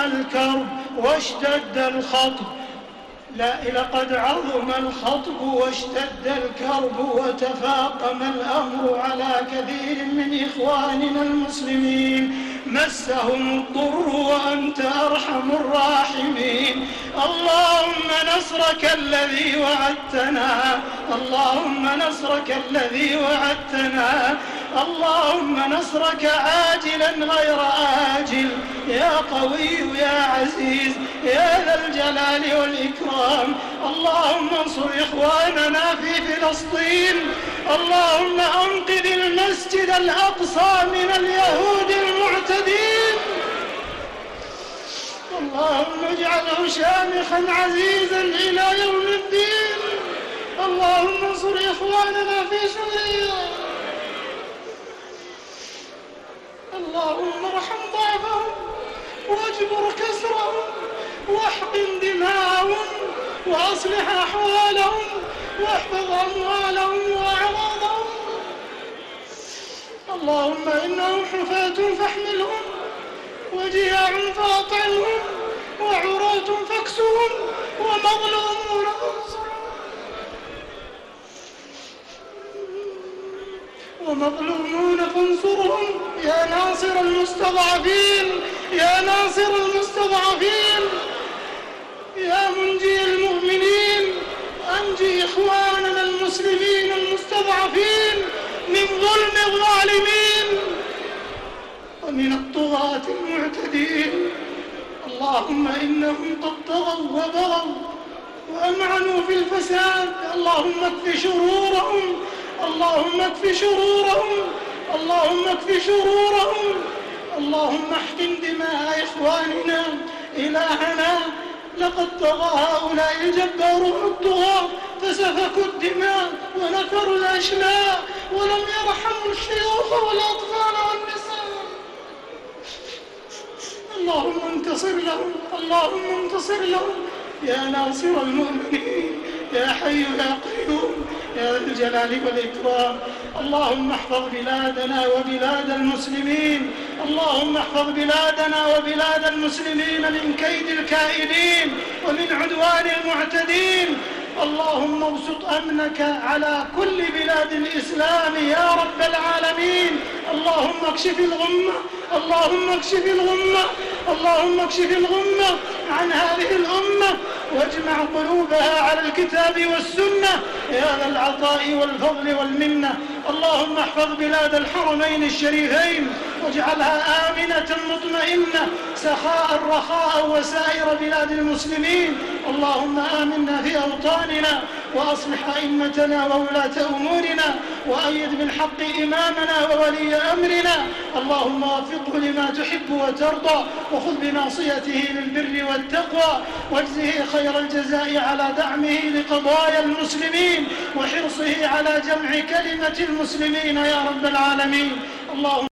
الكرب واشتد الخطب. لقد عظم الخطب واشتد الكرب وتفاقم الأمر على كثير من إخواننا المسلمين، مسهم الضر وأنت أرحم الراحمين. اللهم نصرك الذي وعدتنا، اللهم نصرك الذي وعدتنا، اللهم نصرك عاجلا غير آجل، يا قوي يا عزيز يا ذا الجلال والإكرام. اللهم انصر إخواننا في فلسطين، اللهم أنقذ المسجد الأقصى من اليهود المعتدين، اللهم اجعله شامخا عزيزا إلى يوم الدين. اللهم انصر إخواننا في سوريا، اللهم ارحم ضعفهم واجبر كسرهم واحقن دماءهم وأصلح أحوالهم واحفظ أموالهم وأعراضهم. اللهم إنهم حفاة فاحملهم وجياع فاطعمهم وعراة فاكسهم ومظلومون فانصرهم يا ناصر المستضعفين، يا ناصر المستضعفين، يا منجي المؤمنين، أنجي إخواننا المسلمين المستضعفين من ظلم الظالمين ومن الطغاة المعتدين. اللهم إنهم قد طغوا وبغوا وأمعنوا في الفساد، اللهم اكف شرورهم، اللهم اكف شرورهم، اللهم اكف شرورهم. اللهم احقن دماء إخواننا. إلهنا لقد طغى هؤلاء الجبارون الطغاة فسفكوا الدماء ونكروا الأشلاء ولم يرحموا الشيوخ والأطفال والنساء. اللهم انتصر لهم، اللهم انتصر لهم يا ناصر المؤمنين، يا حي يا قيوم يا ذا الجلال والإكرام. اللهم احفظ بلادنا وبلاد المسلمين، اللهم احفظ بلادنا وبلاد المسلمين من كيد الكائدين ومن عدوان المعتدين. اللهم ابسط أمنك على كل بلاد الإسلام يا رب العالمين. اللهم اكشف الغمة، اللهم اكشف الغمة، اللهم اكشف الغمة عن هذه الأمة واجمع قلوبها على الكتاب والسنة يا ذا العطاء والفضل والمنة. اللهم احفظ بلاد الحرمين الشريفين واجعلها آمنة مطمئنة سخاء رخاء وسائر بلاد المسلمين. اللهم آمنا في أوطاننا وأصلح أئمتنا وولاة أمورنا وأيد بالحق إمامنا وولي أمرنا. اللهم وفقه لما تحب وترضى وخذ بناصيته للبر والتقوى واجزه خير الجزاء على دعمه لقضايا المسلمين وحرصه على جمع كلمة المسلمين يا رب العالمين. اللهم